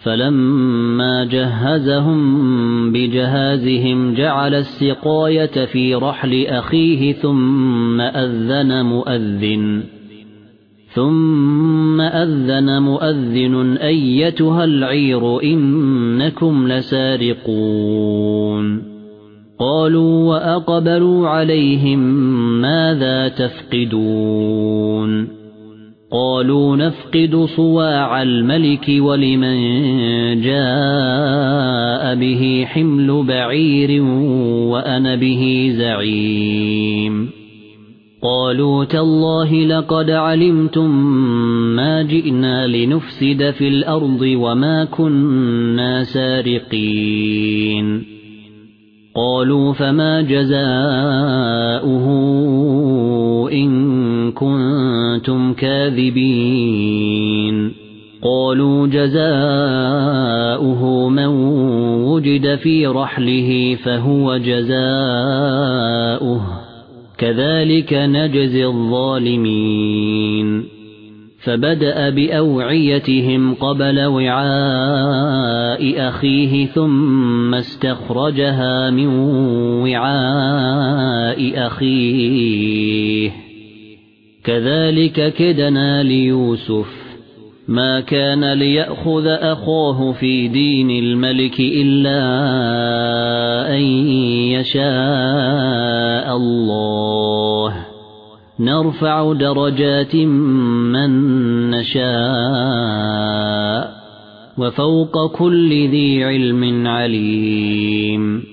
فلما جهزهم بجهازهم جعل السقاية في رحل أخيه ثم أذن مؤذن أيتها العير إنكم لسارقون قالوا وأقبلوا عليهم ماذا تفقدون قالوا نفقد صواع الملك ولمن جاء به حمل بعير وأنا به زعيم قالوا تالله لقد علمتم ما جئنا لنفسد في الأرض وما كنا سارقين قالوا فما جزاؤه إن كنتم كاذبين قالوا جزاؤه من وجد في رحله فهو جزاؤه كذلك نجزي الظالمين فبدأ بأوعيتهم قبل وعاء أخيه ثم استخرجها من وعاء أخيه كذلك كدنا ليوسف ما كان ليأخذ أخاه في دين الملك إلا أن يشاء الله نرفع درجات من نشاء وفوق كل ذي علم عليم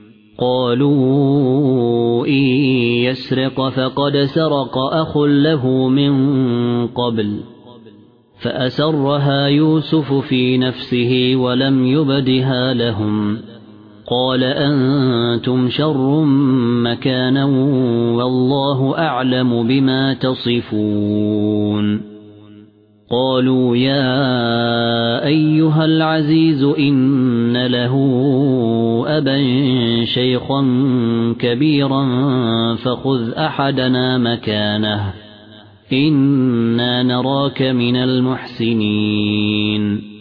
قالوا إن يسرق فقد سرق أخ له من قبل فأسرها يوسف في نفسه ولم يبدها لهم قال أنتم شر مكانا والله أعلم بما تصفون قالوا يا أيها العزيز إن له أبا شيخا كبيرا فخذ أحدنا مكانه إنا نراك من المحسنين